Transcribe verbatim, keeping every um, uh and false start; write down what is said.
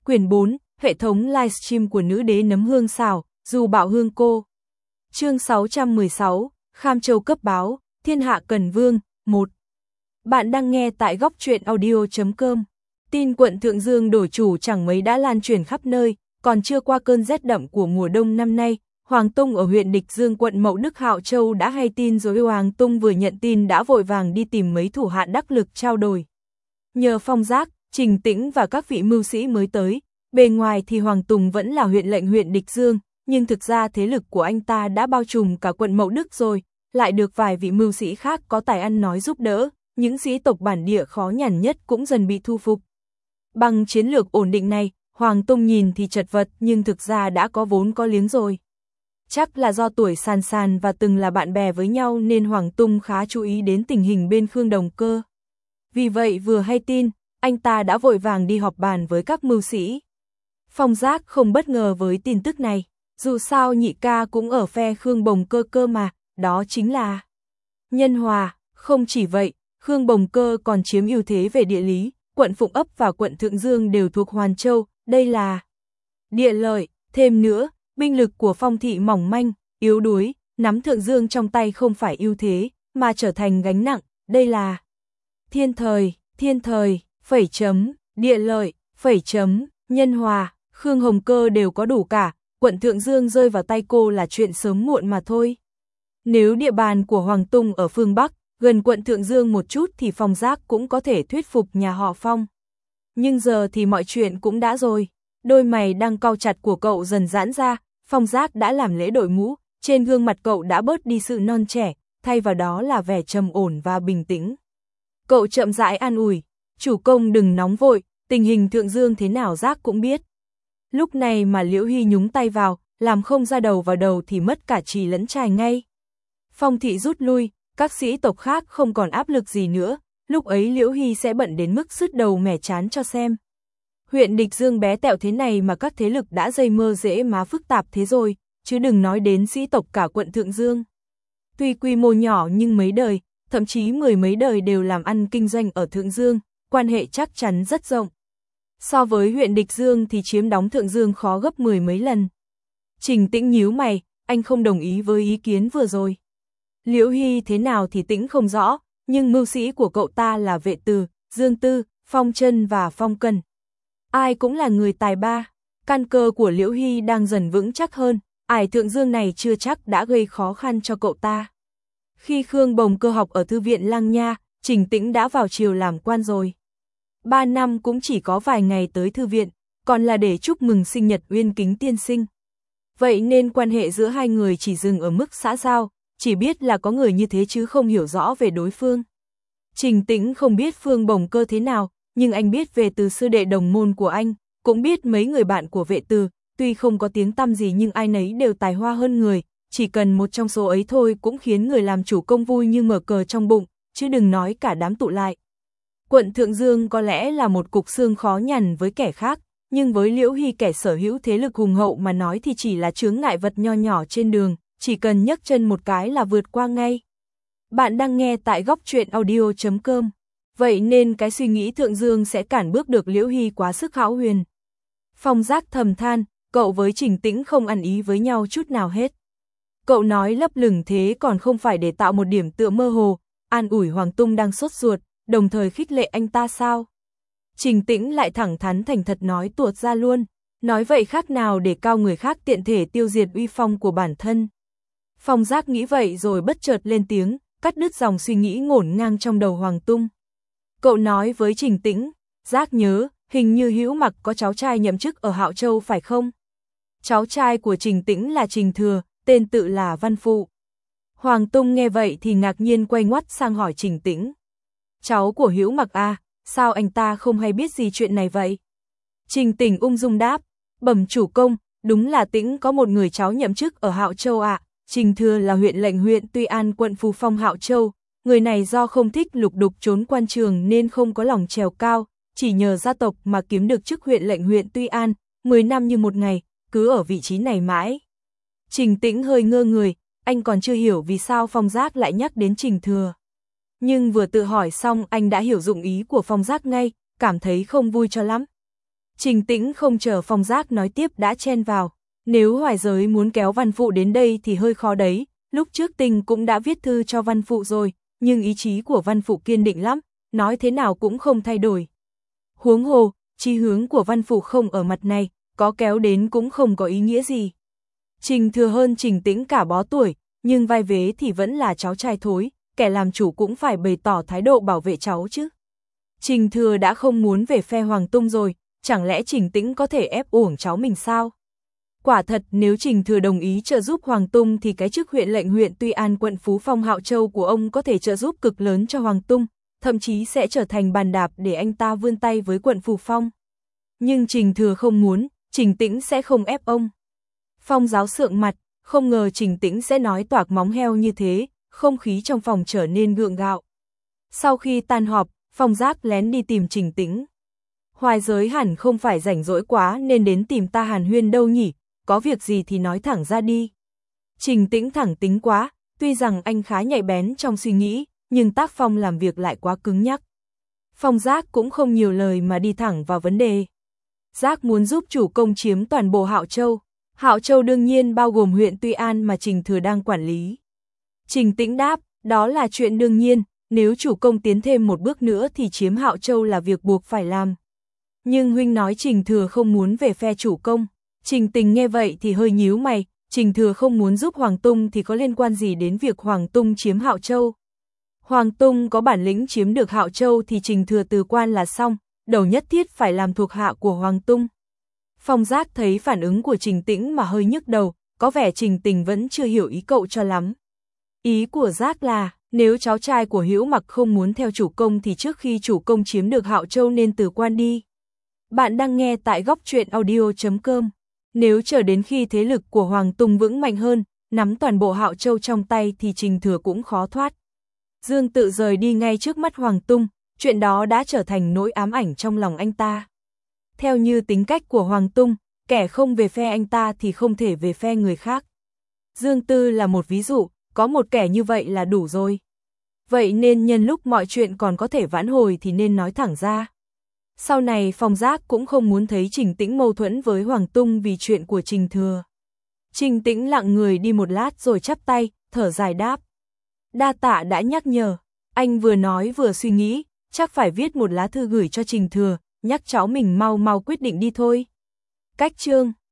Quyển bốn, hệ thống livestream của nữ đế nấm hương xào, dù bạo hương cô. Chương sáu trăm mười sáu, Kham Châu cấp báo, thiên hạ cần vương, một. Bạn đang nghe tại góc truyện audio chấm com. Tin quận Thượng Dương đổi chủ chẳng mấy đã lan truyền khắp nơi, còn chưa qua cơn rét đậm của mùa đông năm nay, Hoàng Tung ở huyện Địch Dương quận Mậu Đức Hạo Châu đã hay tin rồi. Hoàng Tung vừa nhận tin đã vội vàng đi tìm mấy thủ hạ đắc lực trao đổi. Nhờ Phong Giác, Trình Tĩnh và các vị mưu sĩ mới tới, bề ngoài thì Hoàng Tùng vẫn là huyện lệnh huyện Địch Dương, nhưng thực ra thế lực của anh ta đã bao trùm cả quận Mậu Đức rồi, lại được vài vị mưu sĩ khác có tài ăn nói giúp đỡ, những sĩ tộc bản địa khó nhằn nhất cũng dần bị thu phục. Bằng chiến lược ổn định này, Hoàng Tung nhìn thì chật vật nhưng thực ra đã có vốn có liếng rồi. Chắc là do tuổi sàn sàn và từng là bạn bè với nhau nên Hoàng Tung khá chú ý đến tình hình bên Khương Đồng Cơ. Vì vậy vừa hay tin, anh ta đã vội vàng đi họp bàn với các mưu sĩ. Phong Giác không bất ngờ với tin tức này, dù sao nhị ca cũng ở phe Khương Bồng Cơ cơ mà, đó chính là Nhân Hòa. Không chỉ vậy, Khương Bồng Cơ còn chiếm ưu thế về địa lý, quận Phụng Ấp và quận Thượng Dương đều thuộc Hoàn Châu, đây là địa lợi. Thêm nữa, binh lực của Phong thị mỏng manh, yếu đuối, nắm Thượng Dương trong tay không phải ưu thế, mà trở thành gánh nặng, đây là thiên thời. Thiên thời, phẩy chấm, địa lợi, phẩy chấm, Nhân Hòa, Khương Hồng Cơ đều có đủ cả, quận Thượng Dương rơi vào tay cô là chuyện sớm muộn mà thôi. Nếu địa bàn của Hoàng Tung ở phương Bắc, gần quận Thượng Dương một chút thì Phong Giác cũng có thể thuyết phục nhà họ Phong. Nhưng giờ thì mọi chuyện cũng đã rồi, đôi mày đang cau chặt của cậu dần giãn ra, Phong Giác đã làm lễ đội mũ, trên gương mặt cậu đã bớt đi sự non trẻ, thay vào đó là vẻ trầm ổn và bình tĩnh. Cậu chậm rãi an ủi, chủ công đừng nóng vội, tình hình Thượng Dương thế nào Giác cũng biết. Lúc này mà Liễu Hy nhúng tay vào, làm không ra đầu vào đầu thì mất cả trì lẫn trài ngay. Phong thị rút lui, các sĩ tộc khác không còn áp lực gì nữa, lúc ấy Liễu Hy sẽ bận đến mức sứt đầu mẻ chán cho xem. Huyện Địch Dương bé tẹo thế này mà các thế lực đã dây mơ dễ má phức tạp thế rồi, chứ đừng nói đến sĩ tộc cả quận Thượng Dương. Tuy quy mô nhỏ nhưng mấy đời, thậm chí mười mấy đời đều làm ăn kinh doanh ở Thượng Dương, quan hệ chắc chắn rất rộng. So với huyện Địch Dương thì chiếm đóng Thượng Dương khó gấp mười mấy lần. Trình Tĩnh nhíu mày, anh không đồng ý với ý kiến vừa rồi. Liễu Hy thế nào thì Tĩnh không rõ, nhưng mưu sĩ của cậu ta là Vệ Từ, Dương Tư, Phong Trân và Phong Cần. Ai cũng là người tài ba, căn cơ của Liễu Hy đang dần vững chắc hơn, ải Thượng Dương này chưa chắc đã gây khó khăn cho cậu ta. Khi Khương Bồng Cơ học ở thư viện Lang Nha, Trình Tĩnh đã vào triều làm quan rồi. Ba năm cũng chỉ có vài ngày tới thư viện, còn là để chúc mừng sinh nhật Uyên Kính tiên sinh. Vậy nên quan hệ giữa hai người chỉ dừng ở mức xã giao, chỉ biết là có người như thế chứ không hiểu rõ về đối phương. Trình Tĩnh không biết Phương Bồng Cơ thế nào, nhưng anh biết về Từ sư đệ đồng môn của anh, cũng biết mấy người bạn của Vệ Từ, tuy không có tiếng tăm gì nhưng ai nấy đều tài hoa hơn người, chỉ cần một trong số ấy thôi cũng khiến người làm chủ công vui như mở cờ trong bụng, chứ đừng nói cả đám tụ lại. Quận Thượng Dương có lẽ là một cục xương khó nhằn với kẻ khác, nhưng với Liễu Hy kẻ sở hữu thế lực hùng hậu mà nói thì chỉ là chướng ngại vật nho nhỏ trên đường, chỉ cần nhấc chân một cái là vượt qua ngay. Bạn đang nghe tại góc truyện audio chấm com. Vậy nên cái suy nghĩ Thượng Dương sẽ cản bước được Liễu Hy quá sức hão huyền. Phong Giác thầm than, cậu với Trình Tĩnh không ăn ý với nhau chút nào hết. Cậu nói lấp lửng thế còn không phải để tạo một điểm tựa mơ hồ, an ủi Hoàng Tung đang sốt ruột, đồng thời khích lệ anh ta sao? Trình Tĩnh lại thẳng thắn thành thật nói tuột ra luôn, nói vậy khác nào để cao người khác tiện thể tiêu diệt uy phong của bản thân. Phong Giác nghĩ vậy rồi bất chợt lên tiếng, cắt đứt dòng suy nghĩ ngổn ngang trong đầu Hoàng Tung. Cậu nói với Trình Tĩnh, Giác nhớ, hình như Hữu Mặc có cháu trai nhậm chức ở Hạo Châu phải không? Cháu trai của Trình Tĩnh là Trình Thừa, tên tự là Văn Phụ. Hoàng Tung nghe vậy thì ngạc nhiên quay ngoắt sang hỏi Trình Tĩnh. Cháu của Hữu Mặc à, sao anh ta không hay biết gì chuyện này vậy? Trình Tĩnh ung dung đáp, bẩm chủ công, đúng là Tĩnh có một người cháu nhậm chức ở Hạo Châu ạ. À. Trình Thừa là huyện lệnh huyện Tuy An quận Phù Phong Hạo Châu, người này do không thích lục đục trốn quan trường nên không có lòng trèo cao, chỉ nhờ gia tộc mà kiếm được chức huyện lệnh huyện Tuy An, mười năm như một ngày, cứ ở vị trí này mãi. Trình Tĩnh hơi ngơ người, anh còn chưa hiểu vì sao Phong Giác lại nhắc đến Trình Thừa. Nhưng vừa tự hỏi xong anh đã hiểu dụng ý của Phong Giác ngay, cảm thấy không vui cho lắm. Trình Tĩnh không chờ Phong Giác nói tiếp đã chen vào. Nếu Hoài Giới muốn kéo Văn Phụ đến đây thì hơi khó đấy, lúc trước Tình cũng đã viết thư cho Văn Phụ rồi, nhưng ý chí của Văn Phụ kiên định lắm, nói thế nào cũng không thay đổi. Huống hồ, chí hướng của Văn Phụ không ở mặt này, có kéo đến cũng không có ý nghĩa gì. Trình Thừa hơn Trình Tĩnh cả bó tuổi, nhưng vai vế thì vẫn là cháu trai thối, kẻ làm chủ cũng phải bày tỏ thái độ bảo vệ cháu chứ. Trình Thừa đã không muốn về phe Hoàng Tung rồi, chẳng lẽ Trình Tĩnh có thể ép uổng cháu mình sao? Quả thật nếu Trình Thừa đồng ý trợ giúp Hoàng Tung thì cái chức huyện lệnh huyện Tuy An quận Phú Phong Hạo Châu của ông có thể trợ giúp cực lớn cho Hoàng Tung, thậm chí sẽ trở thành bàn đạp để anh ta vươn tay với quận Phú Phong. Nhưng Trình Thừa không muốn, Trình Tĩnh sẽ không ép ông. Phong Giáo sượng mặt, không ngờ Trình Tĩnh sẽ nói toạc móng heo như thế, không khí trong phòng trở nên gượng gạo. Sau khi tan họp, Phong Giác lén đi tìm Trình Tĩnh. Hoài Giới hẳn không phải rảnh rỗi quá nên đến tìm ta hàn huyên đâu nhỉ, có việc gì thì nói thẳng ra đi. Trình Tĩnh thẳng tính quá, tuy rằng anh khá nhạy bén trong suy nghĩ, nhưng tác phong làm việc lại quá cứng nhắc. Phong Giác cũng không nhiều lời mà đi thẳng vào vấn đề. Giác muốn giúp chủ công chiếm toàn bộ Hạo Châu. Hạo Châu đương nhiên bao gồm huyện Tuy An mà Trình Thừa đang quản lý. Trình Tĩnh đáp, đó là chuyện đương nhiên, nếu chủ công tiến thêm một bước nữa thì chiếm Hạo Châu là việc buộc phải làm. Nhưng huynh nói Trình Thừa không muốn về phe chủ công. Trình Tình nghe vậy thì hơi nhíu mày, Trình Thừa không muốn giúp Hoàng Tung thì có liên quan gì đến việc Hoàng Tung chiếm Hạo Châu. Hoàng Tung có bản lĩnh chiếm được Hạo Châu thì Trình Thừa từ quan là xong, đầu nhất thiết phải làm thuộc hạ của Hoàng Tung. Phong Giác thấy phản ứng của Trình Tĩnh mà hơi nhức đầu, có vẻ Trình Tình vẫn chưa hiểu ý cậu cho lắm. Ý của Giác là, nếu cháu trai của Hữu Mặc không muốn theo chủ công thì trước khi chủ công chiếm được Hạo Châu nên từ quan đi. Bạn đang nghe tại góc truyện audio chấm com. Nếu chờ đến khi thế lực của Hoàng Tung vững mạnh hơn, nắm toàn bộ Hạo Châu trong tay thì Trình Thừa cũng khó thoát. Dương Tự rời đi ngay trước mắt Hoàng Tung, chuyện đó đã trở thành nỗi ám ảnh trong lòng anh ta. Theo như tính cách của Hoàng Tung, kẻ không về phe anh ta thì không thể về phe người khác. Dương Tư là một ví dụ, có một kẻ như vậy là đủ rồi. Vậy nên nhân lúc mọi chuyện còn có thể vãn hồi thì nên nói thẳng ra. Sau này Phong Giác cũng không muốn thấy Trình Tĩnh mâu thuẫn với Hoàng Tung vì chuyện của Trình Thừa. Trình Tĩnh lặng người đi một lát rồi chắp tay, thở dài đáp. Đa tạ đã nhắc nhở, anh vừa nói vừa suy nghĩ, chắc phải viết một lá thư gửi cho Trình Thừa, nhắc cháu mình mau mau quyết định đi thôi. Cách chương